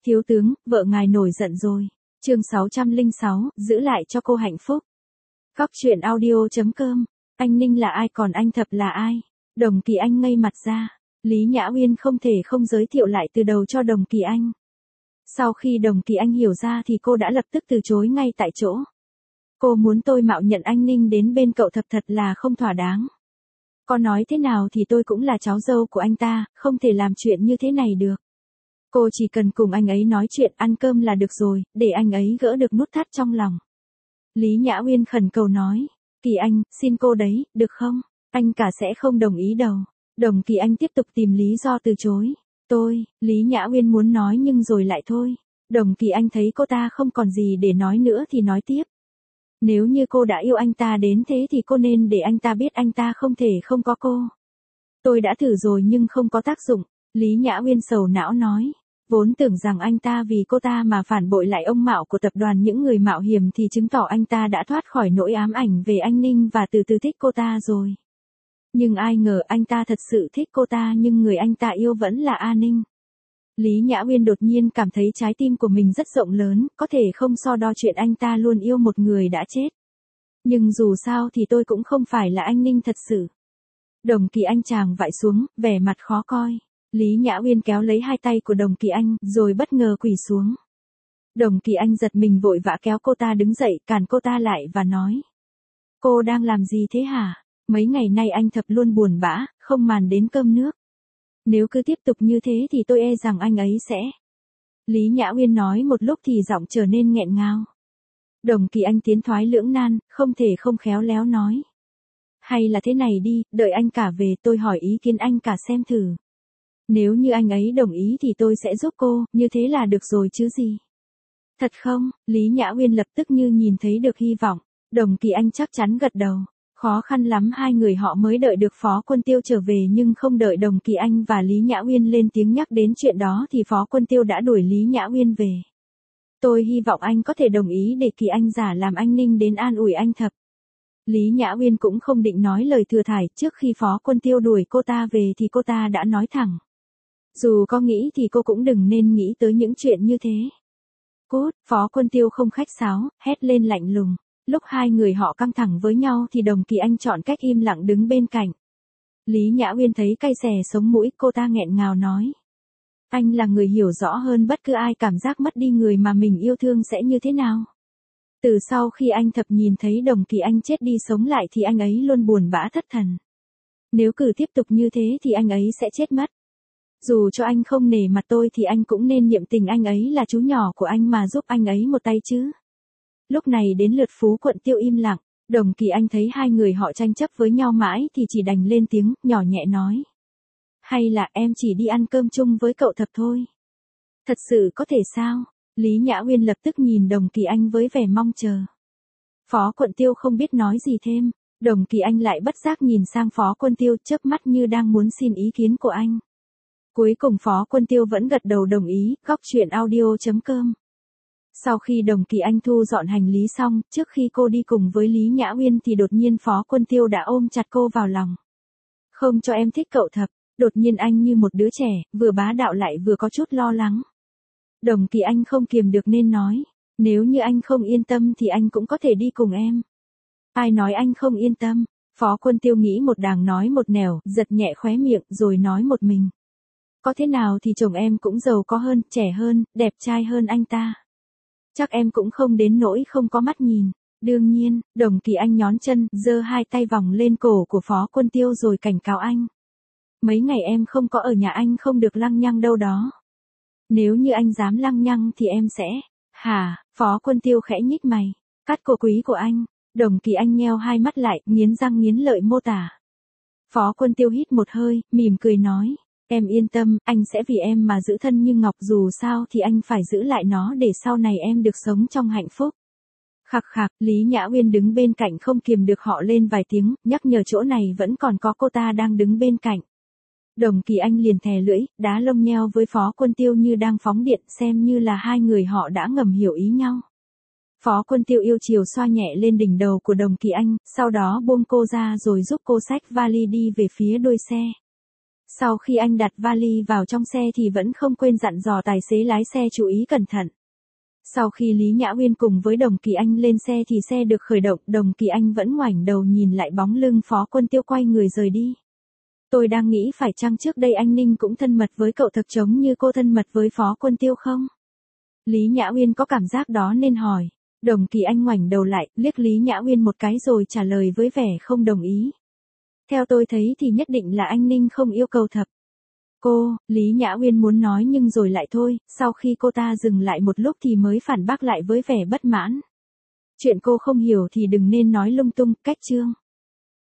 Thiếu tướng, vợ ngài nổi giận rồi. Chương 606, giữ lại cho cô hạnh phúc. Góc truyện audio.com. Anh Ninh là ai còn anh Thập là ai? Đồng Kỳ Anh ngây mặt ra. Lý Nhã Uyên không thể không giới thiệu lại từ đầu cho Đồng Kỳ Anh. Sau khi Đồng Kỳ Anh hiểu ra thì cô đã lập tức từ chối ngay tại chỗ. Cô muốn tôi mạo nhận anh Ninh đến bên cậu Thập thật là không thỏa đáng. Có nói thế nào thì tôi cũng là cháu dâu của anh ta, không thể làm chuyện như thế này được. Cô chỉ cần cùng anh ấy nói chuyện ăn cơm là được rồi, để anh ấy gỡ được nút thắt trong lòng. Lý Nhã Uyên khẩn cầu nói, Kỳ Anh, xin cô đấy, được không? Anh cả sẽ không đồng ý đâu. Đồng Kỳ Anh tiếp tục tìm lý do từ chối. Lý Nhã Uyên muốn nói nhưng rồi lại thôi. Đồng Kỳ Anh thấy cô ta không còn gì để nói nữa thì nói tiếp. Nếu như cô đã yêu anh ta đến thế thì cô nên để anh ta biết anh ta không thể không có cô. Tôi đã thử rồi nhưng không có tác dụng. Lý Nhã Uyên sầu não nói. Vốn tưởng rằng anh ta vì cô ta mà phản bội lại ông Mạo của tập đoàn những người mạo hiểm thì chứng tỏ anh ta đã thoát khỏi nỗi ám ảnh về anh Ninh và từ từ thích cô ta rồi. Nhưng ai ngờ anh ta thật sự thích cô ta nhưng người anh ta yêu vẫn là A Ninh. Lý Nhã Uyên đột nhiên cảm thấy trái tim của mình rất rộng lớn, có thể không so đo chuyện anh ta luôn yêu một người đã chết. Nhưng dù sao thì tôi cũng không phải là anh Ninh thật sự. Đồng Kỳ Anh tràng vại xuống, vẻ mặt khó coi. Lý Nhã Uyên kéo lấy hai tay của Đồng Kỳ Anh, rồi bất ngờ quỳ xuống. Đồng Kỳ Anh giật mình vội vã kéo cô ta đứng dậy, cản cô ta lại và nói. Cô đang làm gì thế hả? Mấy ngày nay anh Thập luôn buồn bã, không màn đến cơm nước. Nếu cứ tiếp tục như thế thì tôi e rằng anh ấy sẽ... Lý Nhã Uyên nói một lúc thì giọng trở nên nghẹn ngào. Đồng Kỳ Anh tiến thoái lưỡng nan, không thể không khéo léo nói. Hay là thế này đi, đợi anh cả về tôi hỏi ý kiến anh cả xem thử. Nếu như anh ấy đồng ý thì tôi sẽ giúp cô, như thế là được rồi chứ gì. Thật không? Lý Nhã Uyên lập tức như nhìn thấy được hy vọng. Đồng Kỳ Anh chắc chắn gật đầu. Khó khăn lắm hai người họ mới đợi được Phó Quân Tiêu trở về nhưng không đợi Đồng Kỳ Anh và Lý Nhã Uyên lên tiếng nhắc đến chuyện đó thì Phó Quân Tiêu đã đuổi Lý Nhã Uyên về. Tôi hy vọng anh có thể đồng ý để Kỳ Anh giả làm anh Ninh đến an ủi anh Thập. Lý Nhã Uyên cũng không định nói lời thừa thải, trước khi Phó Quân Tiêu đuổi cô ta về thì cô ta đã nói thẳng. Dù có nghĩ thì cô cũng đừng nên nghĩ tới những chuyện như thế. Cút, Phó Quân Tiêu không khách sáo, hét lên lạnh lùng. Lúc hai người họ căng thẳng với nhau thì Đồng Kỳ Anh chọn cách im lặng đứng bên cạnh. Lý Nhã Uyên thấy cay xè sống mũi, cô ta nghẹn ngào nói. Anh là người hiểu rõ hơn bất cứ ai cảm giác mất đi người mà mình yêu thương sẽ như thế nào. Từ sau khi anh Thập nhìn thấy Đồng Kỳ Anh chết đi sống lại thì anh ấy luôn buồn bã thất thần. Nếu cứ tiếp tục như thế thì anh ấy sẽ chết mất. Dù cho anh không nể mặt tôi thì anh cũng nên niệm tình anh ấy là chú nhỏ của anh mà giúp anh ấy một tay chứ. Lúc này đến lượt Phú Quận Tiêu im lặng, Đồng Kỳ Anh thấy hai người họ tranh chấp với nhau mãi thì chỉ đành lên tiếng, nhỏ nhẹ nói. Hay là em chỉ đi ăn cơm chung với cậu Thập thôi? Thật sự có thể sao? Lý Nhã Uyên lập tức nhìn Đồng Kỳ Anh với vẻ mong chờ. Phó Quận Tiêu không biết nói gì thêm, Đồng Kỳ Anh lại bất giác nhìn sang Phó Quân Tiêu chớp mắt như đang muốn xin ý kiến của anh. Cuối cùng Phó Quân Tiêu vẫn gật đầu đồng ý, góc truyện audio.com. Sau khi Đồng Kỳ Anh thu dọn hành lý xong, trước khi cô đi cùng với Lý Nhã Uyên thì đột nhiên Phó Quân Tiêu đã ôm chặt cô vào lòng. Không cho em thích cậu Thập, đột nhiên anh như một đứa trẻ, vừa bá đạo lại vừa có chút lo lắng. Đồng Kỳ Anh không kiềm được nên nói, nếu như anh không yên tâm thì anh cũng có thể đi cùng em. Ai nói anh không yên tâm? Phó Quân Tiêu nghĩ một đàng nói một nẻo, giật nhẹ khóe miệng rồi nói một mình. Có thế nào thì chồng em cũng giàu có hơn, trẻ hơn, đẹp trai hơn anh ta. Chắc em cũng không đến nỗi không có mắt nhìn. Đương nhiên, Đồng Kỳ Anh nhón chân, giơ hai tay vòng lên cổ của Phó Quân Tiêu rồi cảnh cáo anh. Mấy ngày em không có ở nhà anh không được lăng nhăng đâu đó. Nếu như anh dám lăng nhăng thì em sẽ... Hả? Phó Quân Tiêu khẽ nhích mày. Cắt cổ quý của anh. Đồng Kỳ Anh nheo hai mắt lại, nghiến răng nghiến lợi mô tả. Phó Quân Tiêu hít một hơi, mỉm cười nói. Em yên tâm, anh sẽ vì em mà giữ thân như ngọc, dù sao thì anh phải giữ lại nó để sau này em được sống trong hạnh phúc. Khặc khặc, Lý Nhã Uyên đứng bên cạnh không kiềm được họ lên vài tiếng, nhắc nhở chỗ này vẫn còn có cô ta đang đứng bên cạnh. Đồng Kỳ Anh liền thè lưỡi, đá lông nheo với Phó Quân Tiêu như đang phóng điện, xem như là hai người họ đã ngầm hiểu ý nhau. Phó Quân Tiêu yêu chiều xoa nhẹ lên đỉnh đầu của Đồng Kỳ Anh, sau đó buông cô ra rồi giúp cô xách vali đi về phía đuôi xe. Sau khi anh đặt vali vào trong xe thì vẫn không quên dặn dò tài xế lái xe chú ý cẩn thận. Sau khi Lý Nhã Uyên cùng với Đồng Kỳ Anh lên xe thì xe được khởi động, Đồng Kỳ Anh vẫn ngoảnh đầu nhìn lại bóng lưng Phó Quân Tiêu quay người rời đi. Tôi đang nghĩ phải chăng trước đây anh Ninh cũng thân mật với cậu thật giống như cô thân mật với Phó Quân Tiêu không? Lý Nhã Uyên có cảm giác đó nên hỏi. Đồng Kỳ Anh ngoảnh đầu lại, liếc Lý Nhã Uyên một cái rồi trả lời với vẻ không đồng ý. Theo tôi thấy thì nhất định là anh Ninh không yêu cầu thật. Lý Nhã Uyên muốn nói nhưng rồi lại thôi, sau khi cô ta dừng lại một lúc thì mới phản bác lại với vẻ bất mãn. Chuyện cô không hiểu thì đừng nên nói lung tung, cách chương.